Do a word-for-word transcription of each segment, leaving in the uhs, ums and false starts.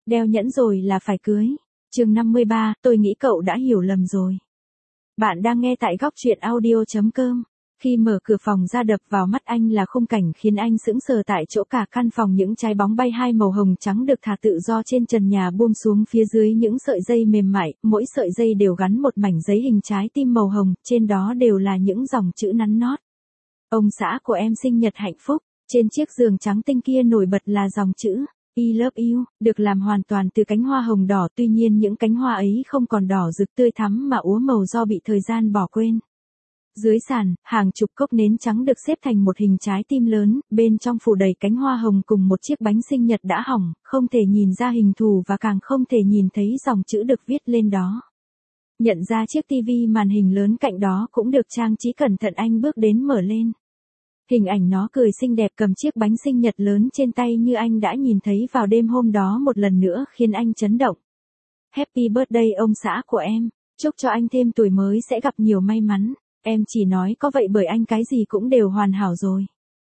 Đeo nhẫn rồi là phải cưới. Chương năm mươi ba, tôi nghĩ cậu đã hiểu lầm rồi. Bạn đang nghe tại góc truyện audio chấm com. Khi mở cửa phòng ra đập vào mắt anh là khung cảnh khiến anh sững sờ tại chỗ, cả căn phòng những trái bóng bay hai màu hồng trắng được thả tự do trên trần nhà buông xuống phía dưới những sợi dây mềm mại, mỗi sợi dây đều gắn một mảnh giấy hình trái tim màu hồng, trên đó đều là những dòng chữ nắn nót. Ông xã của em sinh nhật hạnh phúc, trên chiếc giường trắng tinh kia nổi bật là dòng chữ I love you, được làm hoàn toàn từ cánh hoa hồng đỏ, tuy nhiên những cánh hoa ấy không còn đỏ rực tươi thắm mà úa màu do bị thời gian bỏ quên. Dưới sàn, hàng chục cốc nến trắng được xếp thành một hình trái tim lớn, bên trong phủ đầy cánh hoa hồng cùng một chiếc bánh sinh nhật đã hỏng, không thể nhìn ra hình thù và càng không thể nhìn thấy dòng chữ được viết lên đó. Nhận ra chiếc tivi màn hình lớn cạnh đó cũng được trang trí cẩn thận, anh bước đến mở lên. Hình ảnh nó cười xinh đẹp cầm chiếc bánh sinh nhật lớn trên tay như anh đã nhìn thấy vào đêm hôm đó một lần nữa khiến anh chấn động. Happy birthday ông xã của em, chúc cho anh thêm tuổi mới sẽ gặp nhiều may mắn. Em chỉ nói có vậy bởi anh cái gì cũng đều hoàn hảo rồi.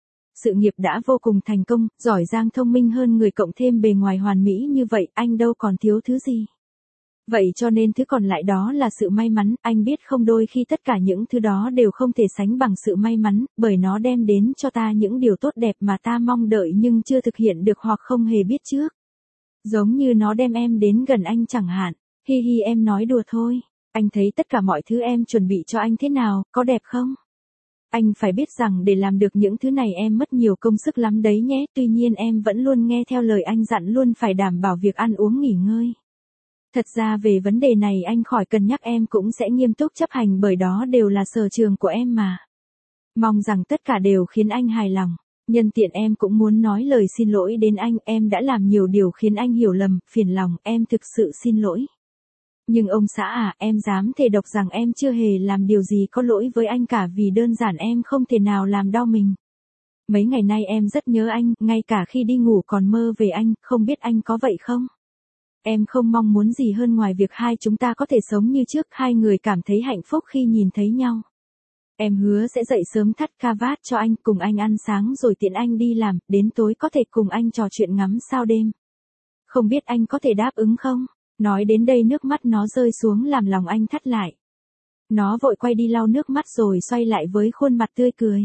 Sự nghiệp đã vô cùng thành công, giỏi giang thông minh hơn người, cộng thêm bề ngoài hoàn mỹ như vậy, anh đâu còn thiếu thứ gì. Vậy cho nên thứ còn lại đó là sự may mắn, anh biết không, đôi khi tất cả những thứ đó đều không thể sánh bằng sự may mắn, bởi nó đem đến cho ta những điều tốt đẹp mà ta mong đợi nhưng chưa thực hiện được hoặc không hề biết trước. Giống như nó đem em đến gần anh chẳng hạn. Hi hi, em nói đùa thôi. Anh thấy tất cả mọi thứ em chuẩn bị cho anh thế nào, có đẹp không? Anh phải biết rằng để làm được những thứ này em mất nhiều công sức lắm đấy nhé, tuy nhiên em vẫn luôn nghe theo lời anh dặn, luôn phải đảm bảo việc ăn uống nghỉ ngơi. Thật ra về vấn đề này anh khỏi cần nhắc, em cũng sẽ nghiêm túc chấp hành bởi đó đều là sở trường của em mà. Mong rằng tất cả đều khiến anh hài lòng. Nhân tiện em cũng muốn nói lời xin lỗi đến anh, em đã làm nhiều điều khiến anh hiểu lầm, phiền lòng, em thực sự xin lỗi. Nhưng ông xã à, em dám thề độc rằng em chưa hề làm điều gì có lỗi với anh cả, vì đơn giản em không thể nào làm đau mình. Mấy ngày nay em rất nhớ anh, ngay cả khi đi ngủ còn mơ về anh, không biết anh có vậy không? Em không mong muốn gì hơn ngoài việc hai chúng ta có thể sống như trước, hai người cảm thấy hạnh phúc khi nhìn thấy nhau. Em hứa sẽ dậy sớm thắt cà vạt cho anh, cùng anh ăn sáng rồi tiện anh đi làm, đến tối có thể cùng anh trò chuyện ngắm sao đêm. Không biết anh có thể đáp ứng không? Nói đến đây nước mắt nó rơi xuống làm lòng anh thắt lại. Nó vội quay đi lau nước mắt rồi xoay lại với khuôn mặt tươi cười.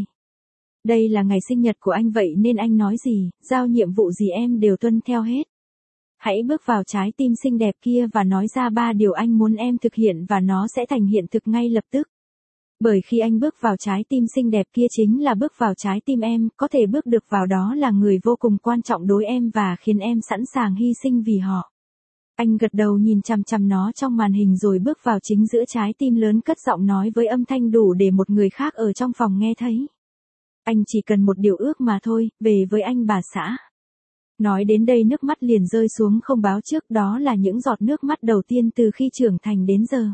Đây là ngày sinh nhật của anh vậy nên anh nói gì, giao nhiệm vụ gì em đều tuân theo hết. Hãy bước vào trái tim xinh đẹp kia và nói ra ba điều anh muốn em thực hiện và nó sẽ thành hiện thực ngay lập tức. Bởi khi anh bước vào trái tim xinh đẹp kia chính là bước vào trái tim em, có thể bước được vào đó là người vô cùng quan trọng đối em và khiến em sẵn sàng hy sinh vì họ. Anh gật đầu nhìn chằm chằm nó trong màn hình rồi bước vào chính giữa trái tim lớn, cất giọng nói với âm thanh đủ để một người khác ở trong phòng nghe thấy. Anh chỉ cần một điều ước mà thôi, về với anh bà xã. Nói đến đây nước mắt liền rơi xuống không báo trước, đó là những giọt nước mắt đầu tiên từ khi trưởng thành đến giờ.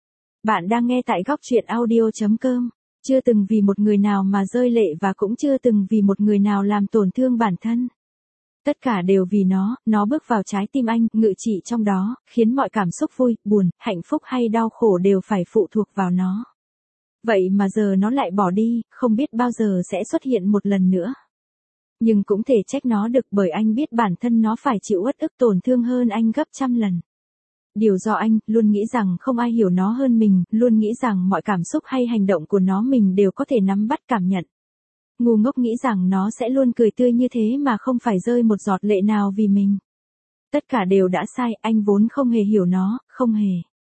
Bạn đang nghe tại góc truyện audio chấm com. Chưa từng vì một người nào mà rơi lệ và cũng chưa từng vì một người nào làm tổn thương bản thân. Tất cả đều vì nó, nó bước vào trái tim anh, ngự trị trong đó, khiến mọi cảm xúc vui, buồn, hạnh phúc hay đau khổ đều phải phụ thuộc vào nó. Vậy mà giờ nó lại bỏ đi, không biết bao giờ sẽ xuất hiện một lần nữa. Nhưng cũng thể trách nó được bởi anh biết bản thân nó phải chịu uất ức tổn thương hơn anh gấp trăm lần. Điều do anh luôn nghĩ rằng không ai hiểu nó hơn mình, luôn nghĩ rằng mọi cảm xúc hay hành động của nó mình đều có thể nắm bắt cảm nhận. Ngu ngốc nghĩ rằng nó sẽ luôn cười tươi như thế mà không phải rơi một giọt lệ nào vì mình. Tất cả đều đã sai, anh vốn không hề hiểu nó, không hề.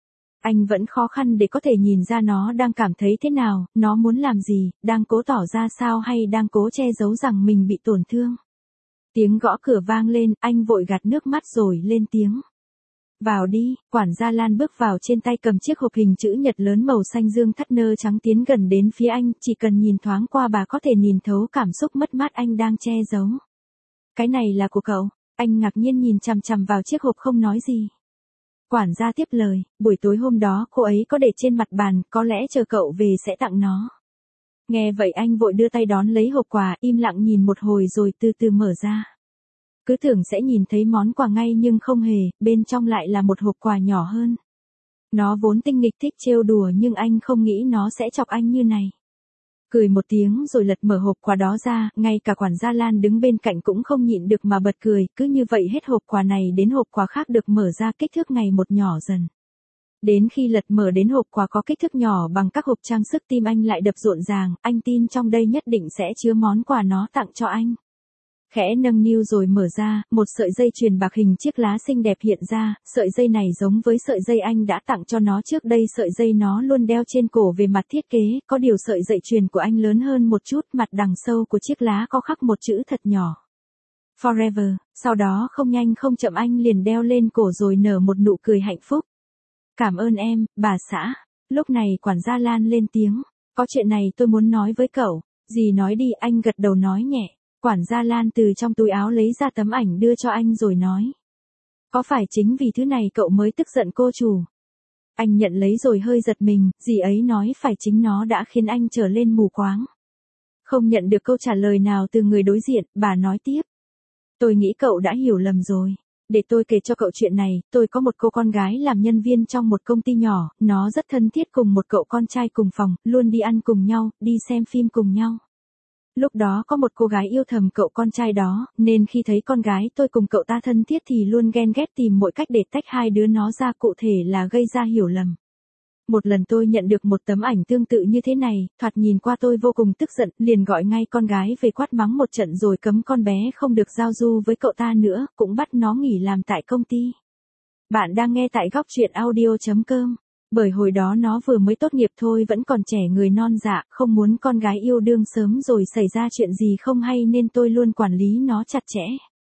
Anh vẫn khó khăn để có thể nhìn ra nó đang cảm thấy thế nào, nó muốn làm gì, đang cố tỏ ra sao hay đang cố che giấu rằng mình bị tổn thương. Tiếng gõ cửa vang lên, anh vội gạt nước mắt rồi lên tiếng. Vào đi, quản gia Lan bước vào, trên tay cầm chiếc hộp hình chữ nhật lớn màu xanh dương thắt nơ trắng, tiến gần đến phía anh, chỉ cần nhìn thoáng qua bà có thể nhìn thấu cảm xúc mất mát anh đang che giấu. Cái này là của cậu, anh ngạc nhiên nhìn chằm chằm vào chiếc hộp không nói gì. Quản gia tiếp lời, buổi tối hôm đó cô ấy có để trên mặt bàn, có lẽ chờ cậu về sẽ tặng nó. Nghe vậy anh vội đưa tay đón lấy hộp quà, im lặng nhìn một hồi rồi từ từ mở ra. Cứ tưởng sẽ nhìn thấy món quà ngay nhưng không hề, bên trong lại là một hộp quà nhỏ hơn. Nó vốn tinh nghịch thích trêu đùa nhưng anh không nghĩ nó sẽ chọc anh như này. Cười một tiếng rồi lật mở hộp quà đó ra, ngay cả quản gia Lan đứng bên cạnh cũng không nhịn được mà bật cười, cứ như vậy hết hộp quà này đến hộp quà khác được mở ra kích thước ngày một nhỏ dần. Đến khi lật mở đến hộp quà có kích thước nhỏ bằng các hộp trang sức tim anh lại đập rộn ràng, anh tin trong đây nhất định sẽ chứa món quà nó tặng cho anh. Khẽ nâng niu rồi mở ra, một sợi dây chuyền bạc hình chiếc lá xinh đẹp hiện ra, sợi dây này giống với sợi dây anh đã tặng cho nó trước đây, sợi dây nó luôn đeo trên cổ về mặt thiết kế, có điều sợi dây chuyền của anh lớn hơn một chút, mặt đằng sâu của chiếc lá có khắc một chữ thật nhỏ. Forever, sau đó không nhanh không chậm anh liền đeo lên cổ rồi nở một nụ cười hạnh phúc. Cảm ơn em, bà xã. Lúc này quản gia Lan lên tiếng, có chuyện này tôi muốn nói với cậu. Dì nói đi, anh gật đầu nói nhẹ. Quản gia Lan từ trong túi áo lấy ra tấm ảnh đưa cho anh rồi nói. Có phải chính vì thứ này cậu mới tức giận cô chủ? Anh nhận lấy rồi hơi giật mình, dì ấy nói phải chính nó đã khiến anh trở lên mù quáng. Không nhận được câu trả lời nào từ người đối diện, bà nói tiếp. Tôi nghĩ cậu đã hiểu lầm rồi. Để tôi kể cho cậu chuyện này, tôi có một cô con gái làm nhân viên trong một công ty nhỏ, nó rất thân thiết cùng một cậu con trai cùng phòng, luôn đi ăn cùng nhau, đi xem phim cùng nhau. Lúc đó có một cô gái yêu thầm cậu con trai đó, nên khi thấy con gái tôi cùng cậu ta thân thiết thì luôn ghen ghét tìm mọi cách để tách hai đứa nó ra, cụ thể là gây ra hiểu lầm. Một lần tôi nhận được một tấm ảnh tương tự như thế này, thoạt nhìn qua tôi vô cùng tức giận, liền gọi ngay con gái về quát mắng một trận rồi cấm con bé không được giao du với cậu ta nữa, cũng bắt nó nghỉ làm tại công ty. Bạn đang nghe tại góc truyện audio chấm com. Bởi hồi đó nó vừa mới tốt nghiệp thôi, vẫn còn trẻ người non dạ, không muốn con gái yêu đương sớm rồi xảy ra chuyện gì không hay nên tôi luôn quản lý nó chặt chẽ.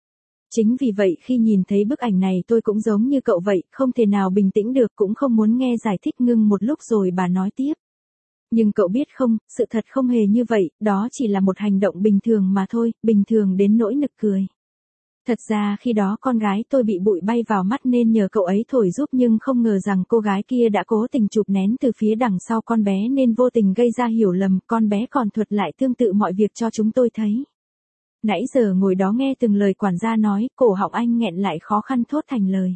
Chính vì vậy khi nhìn thấy bức ảnh này tôi cũng giống như cậu vậy, không thể nào bình tĩnh được, cũng không muốn nghe giải thích, ngưng một lúc rồi bà nói tiếp. Nhưng cậu biết không, sự thật không hề như vậy, đó chỉ là một hành động bình thường mà thôi, bình thường đến nỗi nực cười. Thật ra khi đó con gái tôi bị bụi bay vào mắt nên nhờ cậu ấy thổi giúp, nhưng không ngờ rằng cô gái kia đã cố tình chụp nén từ phía đằng sau con bé nên vô tình gây ra hiểu lầm, con bé còn thuật lại tương tự mọi việc cho chúng tôi thấy. Nãy giờ ngồi đó nghe từng lời quản gia nói, cổ họng anh nghẹn lại khó khăn thốt thành lời.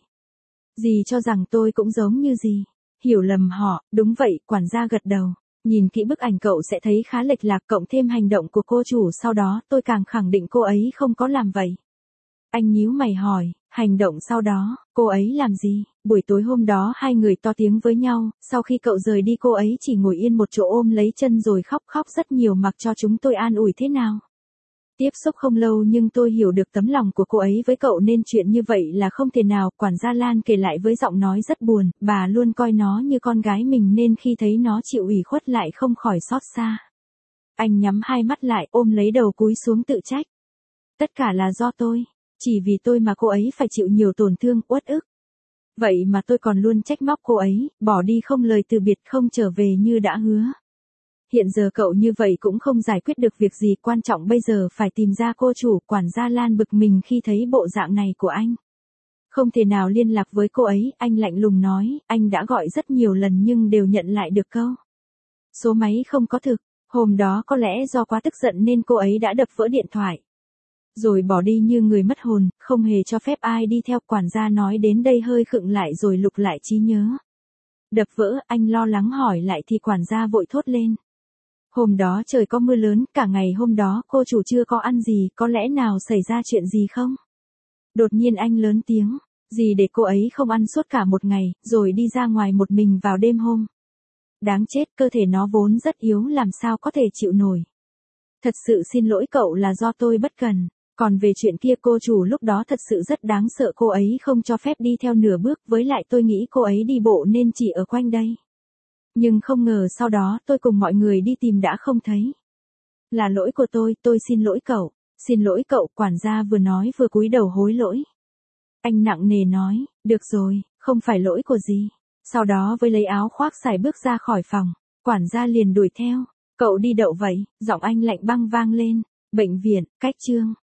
Dì cho rằng tôi cũng giống như dì. Hiểu lầm họ, đúng vậy, quản gia gật đầu. Nhìn kỹ bức ảnh cậu sẽ thấy khá lệch lạc, cộng thêm hành động của cô chủ sau đó, tôi càng khẳng định cô ấy không có làm vậy. Anh nhíu mày hỏi, hành động sau đó, cô ấy làm gì? Buổi tối hôm đó hai người to tiếng với nhau, sau khi cậu rời đi cô ấy chỉ ngồi yên một chỗ ôm lấy chân rồi khóc khóc rất nhiều, mặc cho chúng tôi an ủi thế nào. Tiếp xúc không lâu nhưng tôi hiểu được tấm lòng của cô ấy với cậu nên chuyện như vậy là không thể nào, quản gia Lan kể lại với giọng nói rất buồn, bà luôn coi nó như con gái mình nên khi thấy nó chịu ủy khuất lại không khỏi xót xa. Anh nhắm hai mắt lại ôm lấy đầu cúi xuống tự trách. Tất cả là do tôi, chỉ vì tôi mà cô ấy phải chịu nhiều tổn thương, uất ức. Vậy mà tôi còn luôn trách móc cô ấy, bỏ đi không lời từ biệt, không trở về như đã hứa. Hiện giờ cậu như vậy cũng không giải quyết được việc gì, quan trọng bây giờ phải tìm ra cô chủ. Quản gia Lan bực mình khi thấy bộ dạng này của anh. Không thể nào liên lạc với cô ấy, anh lạnh lùng nói, anh đã gọi rất nhiều lần nhưng đều nhận lại được câu. Số máy không có thực, hôm đó có lẽ do quá tức giận nên cô ấy đã đập vỡ điện thoại. Rồi bỏ đi như người mất hồn, không hề cho phép ai đi theo. Quản gia nói đến đây hơi khựng lại rồi lục lại trí nhớ. Đập vỡ, anh lo lắng hỏi lại thì quản gia vội thốt lên. Hôm đó trời có mưa lớn, cả ngày hôm đó cô chủ chưa có ăn gì, có lẽ nào xảy ra chuyện gì không? Đột nhiên anh lớn tiếng, gì để cô ấy không ăn suốt cả một ngày, rồi đi ra ngoài một mình vào đêm hôm. Đáng chết, cơ thể nó vốn rất yếu làm sao có thể chịu nổi. Thật sự xin lỗi cậu, là do tôi bất cần. Còn về chuyện kia, cô chủ lúc đó thật sự rất đáng sợ, cô ấy không cho phép đi theo nửa bước, với lại tôi nghĩ cô ấy đi bộ nên chỉ ở quanh đây. Nhưng không ngờ sau đó tôi cùng mọi người đi tìm đã không thấy. Là lỗi của tôi, tôi xin lỗi cậu. Xin lỗi cậu, quản gia vừa nói vừa cúi đầu hối lỗi. Anh nặng nề nói, được rồi, không phải lỗi của gì. Sau đó với lấy áo khoác xài bước ra khỏi phòng, quản gia liền đuổi theo. Cậu đi đậu vậy? Giọng anh lạnh băng vang lên. Bệnh viện, cách chương.